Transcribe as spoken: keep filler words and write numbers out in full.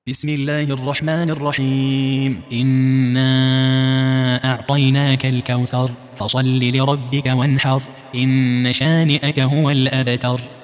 بسم الله الرحمن الرحيم إنا أعطيناك الكوثر فصل لربك وانحر إن شانئك هو الأبتر.